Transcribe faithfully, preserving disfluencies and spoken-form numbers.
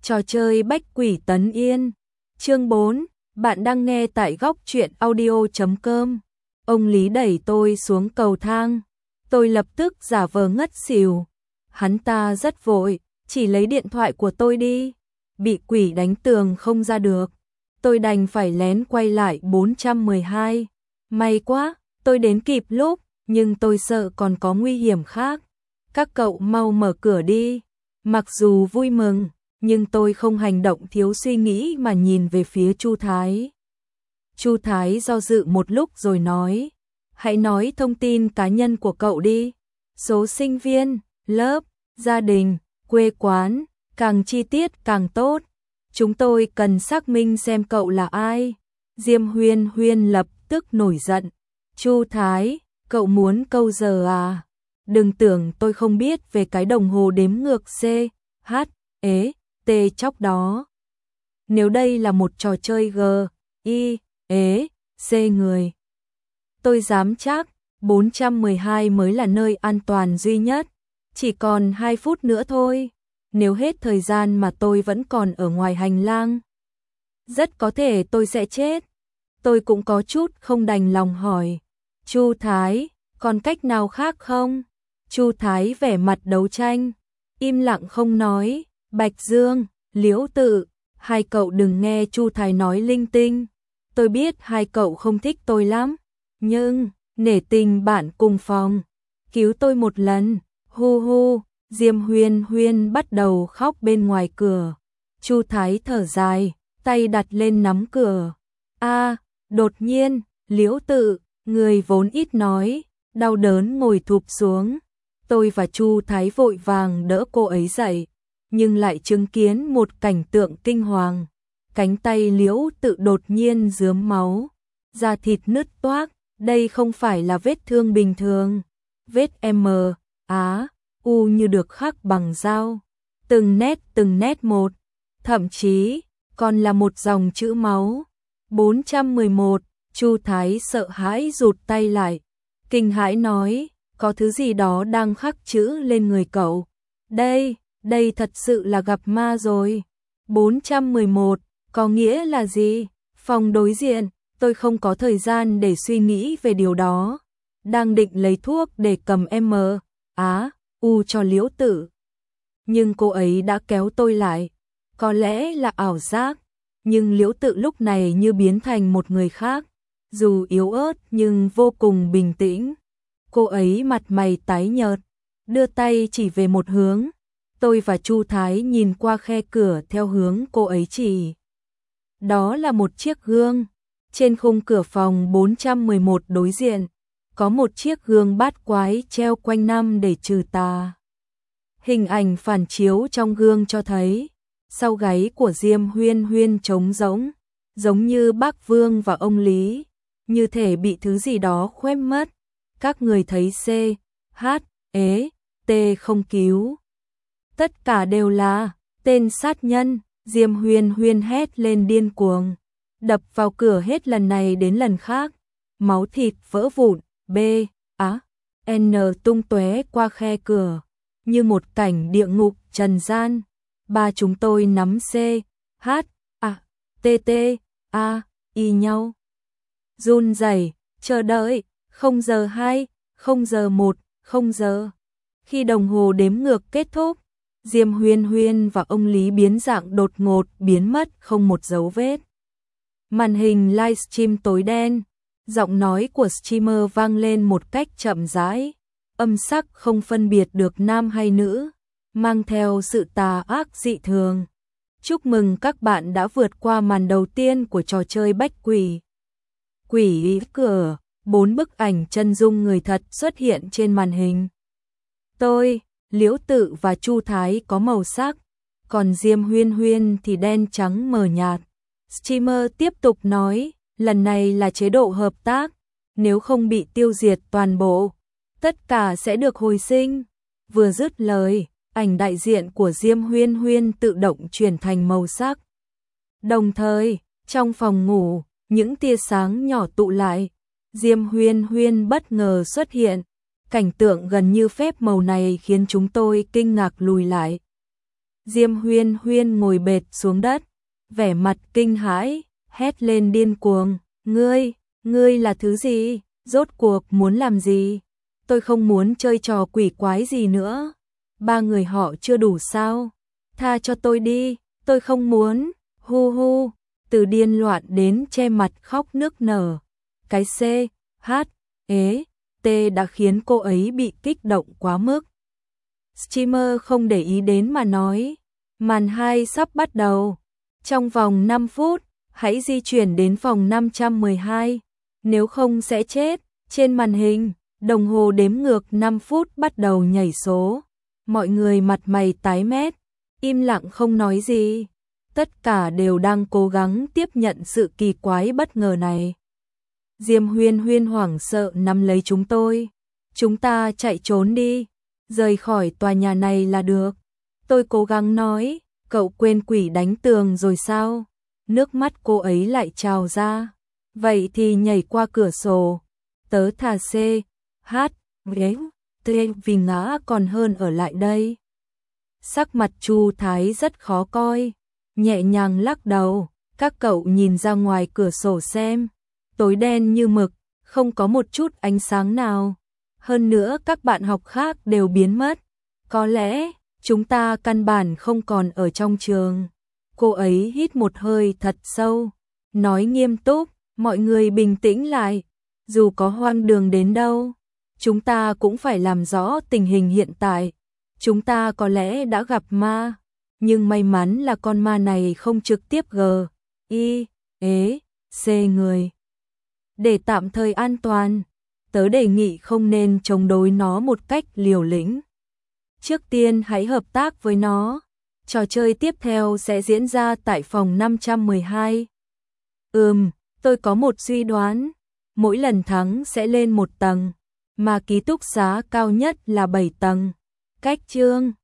Trò chơi bách quỷ tấn yên. Chương bốn, bạn đang nghe tại góc truyện audio chấm com. Ông Lý đẩy tôi xuống cầu thang. Tôi lập tức giả vờ ngất xỉu. Hắn ta rất vội, chỉ lấy điện thoại của tôi đi. Bị quỷ đánh tường không ra được. Tôi đành phải lén quay lại bốn trăm mười hai. May quá, tôi đến kịp lúc, nhưng tôi sợ còn có nguy hiểm khác. Các cậu mau mở cửa đi. Mặc dù vui mừng, nhưng tôi không hành động thiếu suy nghĩ mà nhìn về phía Chu Thái. Chu Thái do dự một lúc rồi nói, hãy nói thông tin cá nhân của cậu đi. Số sinh viên, lớp, gia đình, quê quán, càng chi tiết càng tốt. Chúng tôi cần xác minh xem cậu là ai. Diêm Huyên Huyên lập tức nổi giận. Chu Thái, cậu muốn câu giờ à? Đừng tưởng tôi không biết về cái đồng hồ đếm ngược C, H, E, T chóc đó. Nếu đây là một trò chơi G, I, E, C người, tôi dám chắc bốn trăm mười hai mới là nơi an toàn duy nhất. Chỉ còn hai phút nữa thôi. Nếu hết thời gian mà tôi vẫn còn ở ngoài hành lang, rất có thể tôi sẽ chết. Tôi cũng có chút không đành lòng hỏi, Chu Thái, còn cách nào khác không? Chu Thái vẻ mặt đấu tranh, im lặng không nói. Bạch Dương, Liễu Tự, hai cậu đừng nghe Chu Thái nói linh tinh. Tôi biết hai cậu không thích tôi lắm, nhưng nể tình bạn cùng phòng, cứu tôi một lần. Hu hu. Diêm Huyên Huyên bắt đầu khóc bên ngoài cửa. Chu Thái thở dài, tay đặt lên nắm cửa. A, đột nhiên, Liễu Tự, người vốn ít nói, đau đớn ngồi thụp xuống. Tôi và Chu Thái vội vàng đỡ cô ấy dậy, nhưng lại chứng kiến một cảnh tượng kinh hoàng. Cánh tay Liễu Tự đột nhiên rướm máu, da thịt nứt toác, đây không phải là vết thương bình thường. Vết M, Á, U như được khắc bằng dao, từng nét từng nét một, thậm chí còn là một dòng chữ máu. bốn trăm mười một, Chu Thái sợ hãi rụt tay lại, kinh hãi nói, có thứ gì đó đang khắc chữ lên người cậu. Đây, đây thật sự là gặp ma rồi. bốn trăm mười một, có nghĩa là gì? Phòng đối diện, tôi không có thời gian để suy nghĩ về điều đó. Đang định lấy thuốc để cầm M, Á, U cho Liễu Tự, nhưng cô ấy đã kéo tôi lại. Có lẽ là ảo giác, nhưng Liễu Tự lúc này như biến thành một người khác, dù yếu ớt nhưng vô cùng bình tĩnh. Cô ấy mặt mày tái nhợt, đưa tay chỉ về một hướng. Tôi và Chu Thái nhìn qua khe cửa theo hướng cô ấy chỉ. Đó là một chiếc gương. Trên khung cửa phòng bốn trăm mười một đối diện, có một chiếc gương bát quái treo quanh năm để trừ tà. Hình ảnh phản chiếu trong gương cho thấy, sau gáy của Diêm Huyên Huyên trống rỗng, giống như Bác Vương và ông Lý, như thể bị thứ gì đó khuét mất. Các người thấy C, H, E, T không cứu. Tất cả đều là tên sát nhân. Diêm Huyên Huyên hét lên điên cuồng, đập vào cửa hết lần này đến lần khác. Máu thịt vỡ vụn, B, Á, N tung tóe qua khe cửa, như một cảnh địa ngục trần gian. Ba chúng tôi nắm C, H, A, T, T, A, Y nhau. Run rẩy, chờ đợi, không giờ hai, không giờ một, không giờ. Khi đồng hồ đếm ngược kết thúc, Diêm Huyên Huyên và ông Lý biến dạng đột ngột biến mất không một dấu vết. Màn hình livestream tối đen, giọng nói của streamer vang lên một cách chậm rãi, âm sắc không phân biệt được nam hay nữ, mang theo sự tà ác dị thường. Chúc mừng các bạn đã vượt qua màn đầu tiên của trò chơi bách quỷ. Quỷ cửa, bốn bức ảnh chân dung người thật xuất hiện trên màn hình. Tôi, Liễu Tự và Chu Thái có màu sắc, còn Diêm Huyên Huyên thì đen trắng mờ nhạt. Streamer tiếp tục nói, lần này là chế độ hợp tác, nếu không bị tiêu diệt toàn bộ, tất cả sẽ được hồi sinh. Vừa dứt lời, ảnh đại diện của Diêm Huyên Huyên tự động chuyển thành màu sắc. Đồng thời, trong phòng ngủ, những tia sáng nhỏ tụ lại, Diêm Huyên Huyên bất ngờ xuất hiện. Cảnh tượng gần như phép màu này khiến chúng tôi kinh ngạc lùi lại. Diêm Huyên Huyên ngồi bệt xuống đất, vẻ mặt kinh hãi, hét lên điên cuồng, ngươi, ngươi là thứ gì, rốt cuộc muốn làm gì? Tôi không muốn chơi trò quỷ quái gì nữa. Ba người họ chưa đủ sao? Tha cho tôi đi, tôi không muốn, hu hu, từ điên loạn đến che mặt khóc nức nở. Cái C, H, ế, T đã khiến cô ấy bị kích động quá mức. Streamer không để ý đến mà nói, màn hai sắp bắt đầu. Trong vòng năm phút, hãy di chuyển đến phòng năm trăm mười hai, nếu không sẽ chết. Trên màn hình, đồng hồ đếm ngược năm phút bắt đầu nhảy số. Mọi người mặt mày tái mét, im lặng không nói gì. Tất cả đều đang cố gắng tiếp nhận sự kỳ quái bất ngờ này. Diêm Huyên Huyên hoảng sợ nắm lấy chúng tôi. Chúng ta chạy trốn đi, rời khỏi tòa nhà này là được. Tôi cố gắng nói, cậu quên quỷ đánh tường rồi sao? Nước mắt cô ấy lại trào ra. Vậy thì nhảy qua cửa sổ. Tớ thà C, H, ghế, T vì ngã còn hơn ở lại đây. Sắc mặt Chu Thái rất khó coi, nhẹ nhàng lắc đầu. Các cậu nhìn ra ngoài cửa sổ xem, tối đen như mực, không có một chút ánh sáng nào. Hơn nữa các bạn học khác đều biến mất. Có lẽ chúng ta căn bản không còn ở trong trường. Cô ấy hít một hơi thật sâu, nói nghiêm túc, mọi người bình tĩnh lại. Dù có hoang đường đến đâu, chúng ta cũng phải làm rõ tình hình hiện tại. Chúng ta có lẽ đã gặp ma, nhưng may mắn là con ma này không trực tiếp G, I, ế, C người. Để tạm thời an toàn, tớ đề nghị không nên chống đối nó một cách liều lĩnh. Trước tiên hãy hợp tác với nó. Trò chơi tiếp theo sẽ diễn ra tại phòng năm trăm mười hai. Ừm, tôi có một suy đoán. Mỗi lần thắng sẽ lên một tầng, mà ký túc xá cao nhất là bảy tầng. Cách chương